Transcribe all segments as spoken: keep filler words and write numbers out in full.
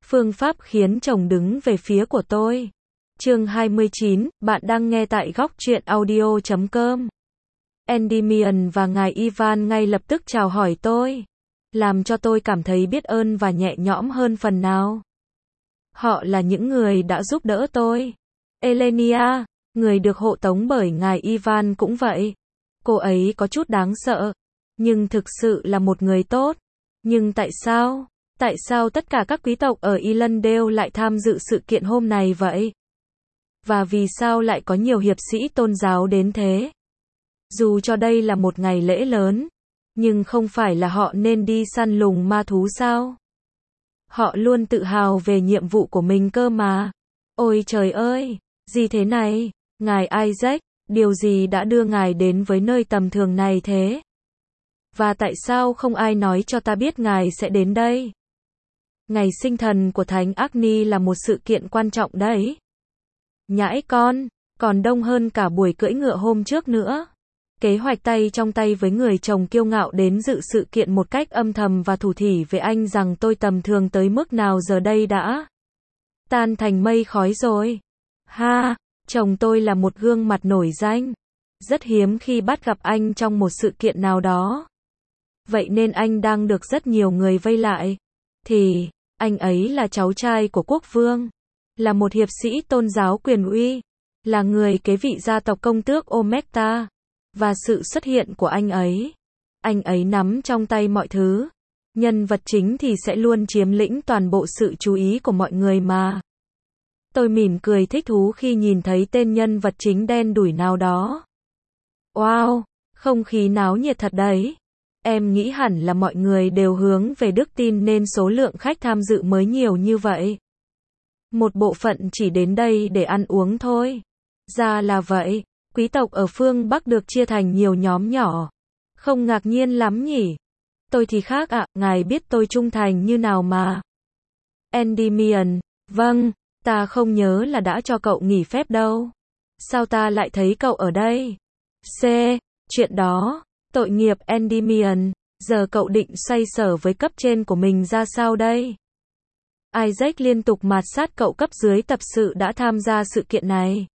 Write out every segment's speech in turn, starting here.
Phương pháp khiến chồng đứng về phía của tôi. Chương hai mươi chín, bạn đang nghe tại góc truyện audio chấm com. Endymion và ngài Ivan ngay lập tức chào hỏi tôi, làm cho tôi cảm thấy biết ơn và nhẹ nhõm hơn phần nào. Họ là những người đã giúp đỡ tôi. Elenia, người được hộ tống bởi ngài Ivan cũng vậy. Cô ấy có chút đáng sợ, nhưng thực sự là một người tốt. Nhưng tại sao? Tại sao tất cả các quý tộc ở Ilandale lại tham dự sự kiện hôm này vậy? Và vì sao lại có nhiều hiệp sĩ tôn giáo đến thế? Dù cho đây là một ngày lễ lớn, nhưng không phải là họ nên đi săn lùng ma thú sao? Họ luôn tự hào về nhiệm vụ của mình cơ mà. Ôi trời ơi, gì thế này? Ngài Isaac, điều gì đã đưa ngài đến với nơi tầm thường này thế? Và tại sao không ai nói cho ta biết ngài sẽ đến đây? Ngày sinh thần của Thánh Agni là một sự kiện quan trọng đấy. Nhãi con, còn đông hơn cả buổi cưỡi ngựa hôm trước nữa. Kế hoạch tay trong tay với người chồng kiêu ngạo đến dự sự kiện một cách âm thầm và thủ thỉ với anh rằng tôi tầm thường tới mức nào giờ đây đã tan thành mây khói rồi. Ha, chồng tôi là một gương mặt nổi danh. Rất hiếm khi bắt gặp anh trong một sự kiện nào đó. Vậy nên anh đang được rất nhiều người vây lại. Thì, anh ấy là cháu trai của quốc vương, là một hiệp sĩ tôn giáo quyền uy, là người kế vị gia tộc công tước Omekta. Và sự xuất hiện của anh ấy, anh ấy nắm trong tay mọi thứ. Nhân vật chính thì sẽ luôn chiếm lĩnh toàn bộ sự chú ý của mọi người mà. Tôi mỉm cười thích thú khi nhìn thấy tên nhân vật chính đen đủi nào đó. Wow, không khí náo nhiệt thật đấy. Em nghĩ hẳn là mọi người đều hướng về đức tin nên số lượng khách tham dự mới nhiều như vậy. Một bộ phận chỉ đến đây để ăn uống thôi. Ra là vậy, quý tộc ở phương Bắc được chia thành nhiều nhóm nhỏ. Không ngạc nhiên lắm nhỉ? Tôi thì khác ạ, à, ngài biết tôi trung thành như nào mà. Endymion, vâng, ta không nhớ là đã cho cậu nghỉ phép đâu. Sao ta lại thấy cậu ở đây? C, chuyện đó, tội nghiệp Endymion, giờ cậu định xoay sở với cấp trên của mình ra sao đây? Isaac liên tục mạt sát cậu cấp dưới tập sự đã tham gia sự kiện này.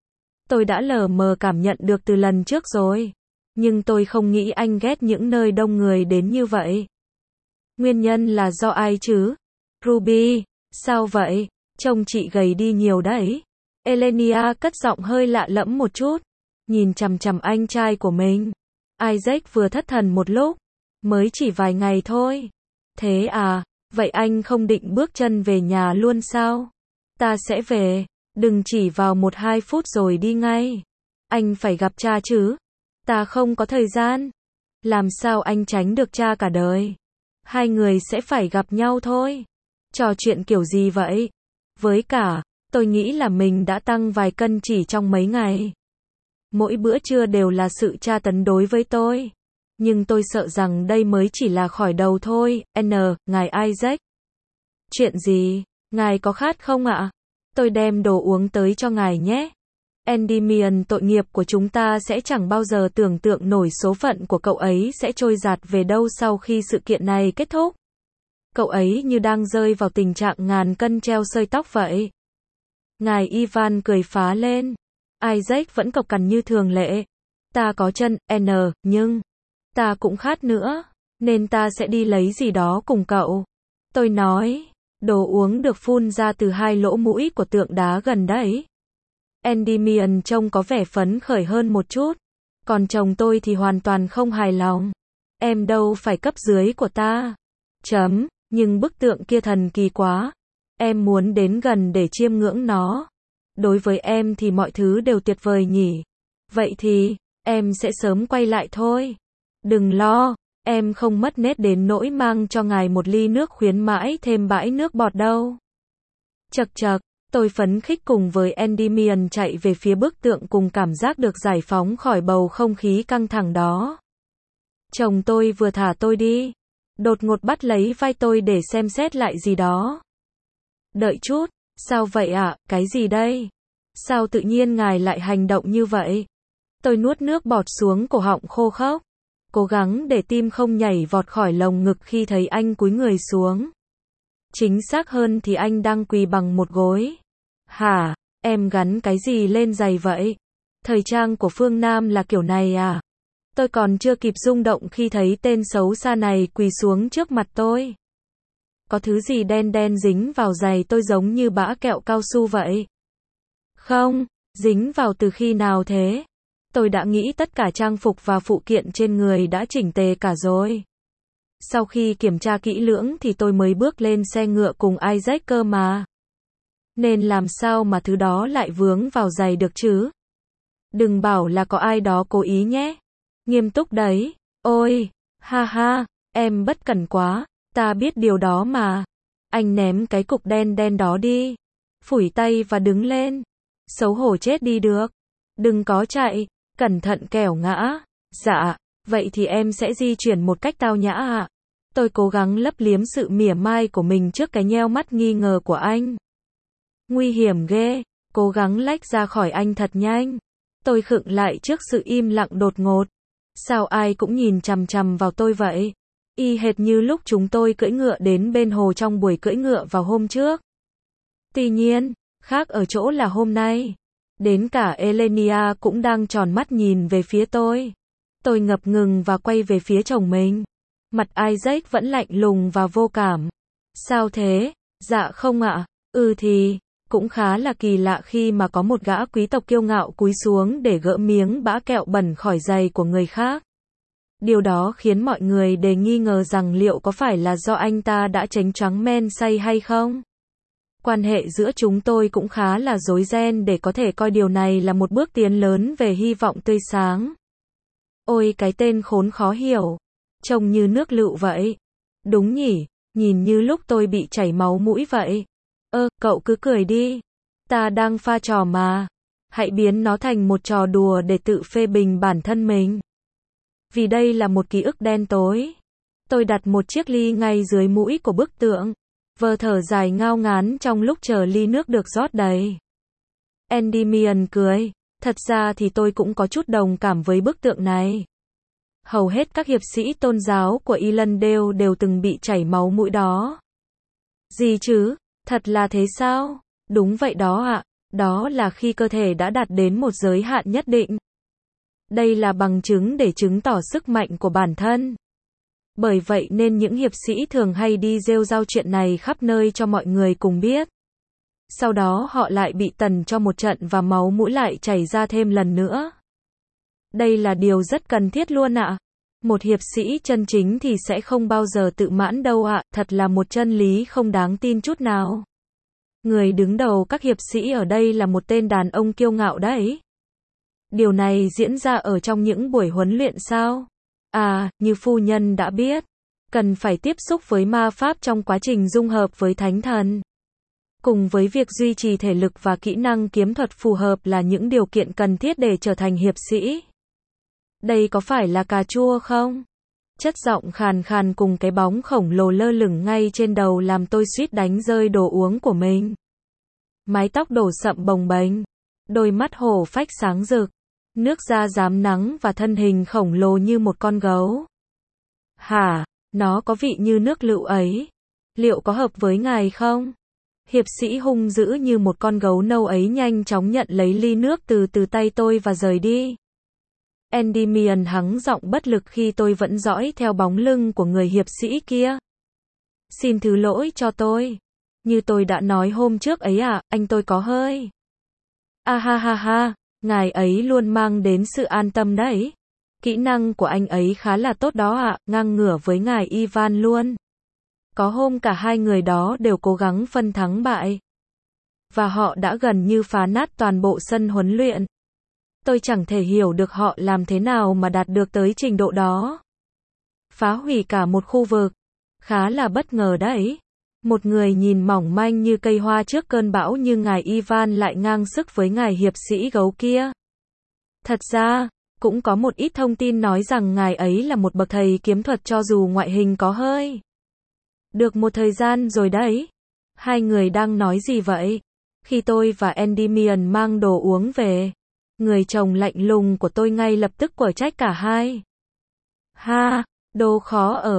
Tôi đã lờ mờ cảm nhận được từ lần trước rồi. Nhưng tôi không nghĩ anh ghét những nơi đông người đến như vậy. Nguyên nhân là do ai chứ? Ruby, sao vậy? Trông chị gầy đi nhiều đấy. Elenia cất giọng hơi lạ lẫm một chút, nhìn chằm chằm anh trai của mình. Isaac vừa thất thần một lúc. Mới chỉ vài ngày thôi. Thế à, vậy anh không định bước chân về nhà luôn sao? Ta sẽ về. Đừng chỉ vào một hai phút rồi đi ngay. Anh phải gặp cha chứ. Ta không có thời gian. Làm sao anh tránh được cha cả đời? Hai người sẽ phải gặp nhau thôi. Trò chuyện kiểu gì vậy? Với cả, tôi nghĩ là mình đã tăng vài cân chỉ trong mấy ngày. Mỗi bữa trưa đều là sự tra tấn đối với tôi. Nhưng tôi sợ rằng đây mới chỉ là khởi đầu thôi. N, ngài Isaac. Chuyện gì? Ngài có khát không ạ? Tôi đem đồ uống tới cho ngài nhé. Endymion, tội nghiệp của chúng ta sẽ chẳng bao giờ tưởng tượng nổi số phận của cậu ấy sẽ trôi dạt về đâu sau khi sự kiện này kết thúc. Cậu ấy như đang rơi vào tình trạng ngàn cân treo sợi tóc vậy. Ngài Ivan cười phá lên. Isaac vẫn cộc cằn như thường lệ. Ta có chân, N, nhưng ta cũng khát nữa, nên ta sẽ đi lấy gì đó cùng cậu. Tôi nói. Đồ uống được phun ra từ hai lỗ mũi của tượng đá gần đấy. Endymion trông có vẻ phấn khởi hơn một chút. Còn chồng tôi thì hoàn toàn không hài lòng. Em đâu phải cấp dưới của ta. Chấm, nhưng bức tượng kia thần kỳ quá. Em muốn đến gần để chiêm ngưỡng nó. Đối với em thì mọi thứ đều tuyệt vời nhỉ. Vậy thì, em sẽ sớm quay lại thôi. Đừng lo. Em không mất nết đến nỗi mang cho ngài một ly nước khuyến mãi thêm bãi nước bọt đâu. Chậc chậc, tôi phấn khích cùng với Endymion chạy về phía bức tượng cùng cảm giác được giải phóng khỏi bầu không khí căng thẳng đó. Chồng tôi vừa thả tôi đi, đột ngột bắt lấy vai tôi để xem xét lại gì đó. Đợi chút, sao vậy ạ, à? Cái gì đây? Sao tự nhiên ngài lại hành động như vậy? Tôi nuốt nước bọt xuống cổ họng khô khốc. Cố gắng để tim không nhảy vọt khỏi lồng ngực khi thấy anh cúi người xuống. Chính xác hơn thì anh đang quỳ bằng một gối. Hả, em gắn cái gì lên giày vậy? Thời trang của phương Nam là kiểu này à? Tôi còn chưa kịp rung động khi thấy tên xấu xa này quỳ xuống trước mặt tôi. Có thứ gì đen đen dính vào giày tôi giống như bã kẹo cao su vậy. Không, dính vào từ khi nào thế? Tôi đã nghĩ tất cả trang phục và phụ kiện trên người đã chỉnh tề cả rồi. Sau khi kiểm tra kỹ lưỡng thì tôi mới bước lên xe ngựa cùng Isaac cơ mà. Nên làm sao mà thứ đó lại vướng vào giày được chứ? Đừng bảo là có ai đó cố ý nhé. Nghiêm túc đấy. Ôi, ha ha, em bất cẩn quá, ta biết điều đó mà. Anh ném cái cục đen đen đó đi. Phủi tay và đứng lên. Xấu hổ chết đi được. Đừng có chạy, cẩn thận kẻo ngã. Dạ, vậy thì em sẽ di chuyển một cách tao nhã ạ. Tôi cố gắng lấp liếm sự mỉa mai của mình trước cái nheo mắt nghi ngờ của anh. Nguy hiểm ghê, cố gắng lách ra khỏi anh thật nhanh. Tôi khựng lại trước sự im lặng đột ngột. Sao ai cũng nhìn chằm chằm vào tôi vậy? Y hệt như lúc chúng tôi cưỡi ngựa đến bên hồ trong buổi cưỡi ngựa vào hôm trước. Tuy nhiên, khác ở chỗ là hôm nay, đến cả Elenia cũng đang tròn mắt nhìn về phía tôi. Tôi ngập ngừng và quay về phía chồng mình. Mặt Isaac vẫn lạnh lùng và vô cảm. Sao thế? Dạ không ạ. Ừ thì, cũng khá là kỳ lạ khi mà có một gã quý tộc kiêu ngạo cúi xuống để gỡ miếng bã kẹo bẩn khỏi giày của người khác. Điều đó khiến mọi người đều nghi ngờ rằng liệu có phải là do anh ta đã chánh choáng men say hay không. Quan hệ giữa chúng tôi cũng khá là rối ren để có thể coi điều này là một bước tiến lớn về hy vọng tươi sáng. Ôi cái tên khốn khó hiểu. Trông như nước lựu vậy. Đúng nhỉ, nhìn như lúc tôi bị chảy máu mũi vậy. Ơ, cậu cứ cười đi. Ta đang pha trò mà. Hãy biến nó thành một trò đùa để tự phê bình bản thân mình. Vì đây là một ký ức đen tối. Tôi đặt một chiếc ly ngay dưới mũi của bức tượng. Vờ thở dài ngao ngán trong lúc chờ ly nước được rót đầy. Endymion cười. Thật ra thì tôi cũng có chút đồng cảm với bức tượng này. Hầu hết các hiệp sĩ tôn giáo của Irlandale đều từng bị chảy máu mũi đó. Gì chứ? Thật là thế sao? Đúng vậy đó ạ. Đó là khi cơ thể đã đạt đến một giới hạn nhất định. Đây là bằng chứng để chứng tỏ sức mạnh của bản thân. Bởi vậy nên những hiệp sĩ thường hay đi rêu rao chuyện này khắp nơi cho mọi người cùng biết. Sau đó họ lại bị tần cho một trận và máu mũi lại chảy ra thêm lần nữa. Đây là điều rất cần thiết luôn ạ. Một hiệp sĩ chân chính thì sẽ không bao giờ tự mãn đâu ạ, thật là một chân lý không đáng tin chút nào. Người đứng đầu các hiệp sĩ ở đây là một tên đàn ông kiêu ngạo đấy. Điều này diễn ra ở trong những buổi huấn luyện sao? À, như phu nhân đã biết, cần phải tiếp xúc với ma pháp trong quá trình dung hợp với thánh thần. Cùng với việc duy trì thể lực và kỹ năng kiếm thuật phù hợp là những điều kiện cần thiết để trở thành hiệp sĩ. Đây có phải là cà chua không? Chất giọng khàn khàn cùng cái bóng khổng lồ lơ lửng ngay trên đầu làm tôi suýt đánh rơi đồ uống của mình. Mái tóc đổ sậm bồng bềnh, đôi mắt hổ phách sáng rực, nước da rám nắng và thân hình khổng lồ như một con gấu. Hả, nó có vị như nước lựu ấy. Liệu có hợp với ngài không? Hiệp sĩ hung dữ như một con gấu nâu ấy nhanh chóng nhận lấy ly nước từ từ tay tôi và rời đi. Endymion hắng giọng bất lực khi tôi vẫn dõi theo bóng lưng của người hiệp sĩ kia. Xin thứ lỗi cho tôi. Như tôi đã nói hôm trước ấy à, anh tôi có hơi. À ha ha ha, ngài ấy luôn mang đến sự an tâm đấy. Kỹ năng của anh ấy khá là tốt đó ạ, ngang ngửa với ngài Ivan luôn. Có hôm cả hai người đó đều cố gắng phân thắng bại. Và họ đã gần như phá nát toàn bộ sân huấn luyện. Tôi chẳng thể hiểu được họ làm thế nào mà đạt được tới trình độ đó. Phá hủy cả một khu vực. Khá là bất ngờ đấy. Một người nhìn mỏng manh như cây hoa trước cơn bão như ngài Ivan lại ngang sức với ngài hiệp sĩ gấu kia. Thật ra, cũng có một ít thông tin nói rằng ngài ấy là một bậc thầy kiếm thuật cho dù ngoại hình có hơi. Được một thời gian rồi đấy. Hai người đang nói gì vậy? Khi tôi và Endymion mang đồ uống về, người chồng lạnh lùng của tôi ngay lập tức quở trách cả hai. Ha, đồ khó ở.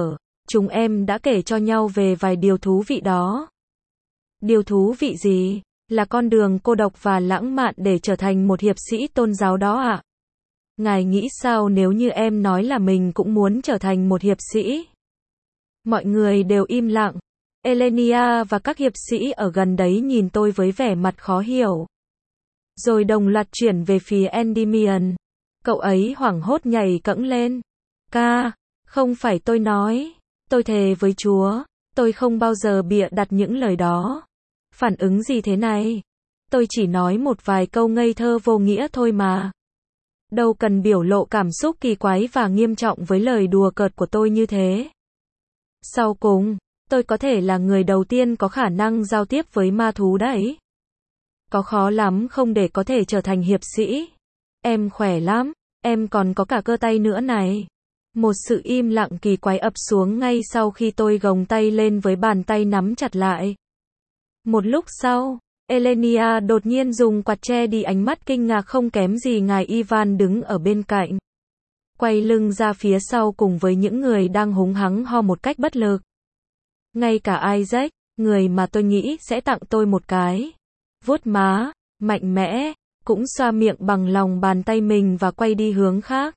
chúng em đã kể cho nhau về vài điều thú vị đó. Điều thú vị gì? Là con đường cô độc và lãng mạn để trở thành một hiệp sĩ tôn giáo đó ạ. Ngài nghĩ sao nếu như em nói là mình cũng muốn trở thành một hiệp sĩ? Mọi người đều im lặng. Elenia và các hiệp sĩ ở gần đấy nhìn tôi với vẻ mặt khó hiểu. Rồi đồng loạt chuyển về phía Endymion. Cậu ấy hoảng hốt nhảy cẫng lên. Ca, không phải tôi nói. Tôi thề với Chúa, tôi không bao giờ bịa đặt những lời đó. Phản ứng gì thế này? Tôi chỉ nói một vài câu ngây thơ vô nghĩa thôi mà. Đâu cần biểu lộ cảm xúc kỳ quái và nghiêm trọng với lời đùa cợt của tôi như thế. Sau cùng, tôi có thể là người đầu tiên có khả năng giao tiếp với ma thú đấy. Có khó lắm không để có thể trở thành hiệp sĩ. Em khỏe lắm, em còn có cả cơ tay nữa này. Một sự im lặng kỳ quái ập xuống ngay sau khi tôi gồng tay lên với bàn tay nắm chặt lại. Một lúc sau, Elenia đột nhiên dùng quạt che đi ánh mắt kinh ngạc không kém gì ngài Ivan đứng ở bên cạnh. Quay lưng ra phía sau cùng với những người đang húng hắng ho một cách bất lực. Ngay cả Isaac, người mà tôi nghĩ sẽ tặng tôi một cái vuốt má mạnh mẽ, cũng xoa miệng bằng lòng bàn tay mình và quay đi hướng khác.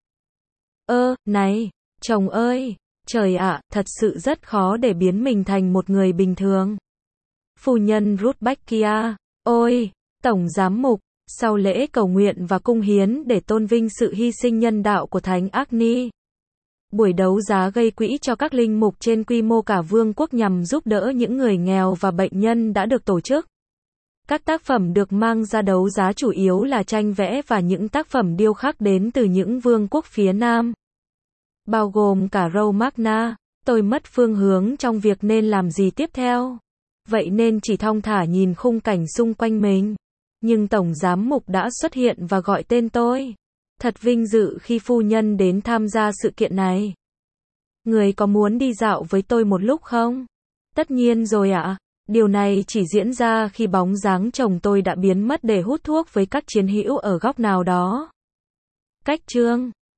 Ơ, này, chồng ơi, trời ạ, thật sự rất khó để biến mình thành một người bình thường. Phu nhân Rudbeckia, ôi, tổng giám mục, sau lễ cầu nguyện và cung hiến để tôn vinh sự hy sinh nhân đạo của Thánh Agni. Buổi đấu giá gây quỹ cho các linh mục trên quy mô cả vương quốc nhằm giúp đỡ những người nghèo và bệnh nhân đã được tổ chức. Các tác phẩm được mang ra đấu giá chủ yếu là tranh vẽ và những tác phẩm điêu khắc đến từ những vương quốc phía Nam, bao gồm cả Romagna. Tôi mất phương hướng trong việc nên làm gì tiếp theo. Vậy nên chỉ thong thả nhìn khung cảnh xung quanh mình. Nhưng Tổng Giám mục đã xuất hiện và gọi tên tôi. Thật vinh dự khi phu nhân đến tham gia sự kiện này. Người có muốn đi dạo với tôi một lúc không? Tất nhiên rồi ạ. Điều này chỉ diễn ra khi bóng dáng chồng tôi đã biến mất để hút thuốc với các chiến hữu ở góc nào đó. Cách chương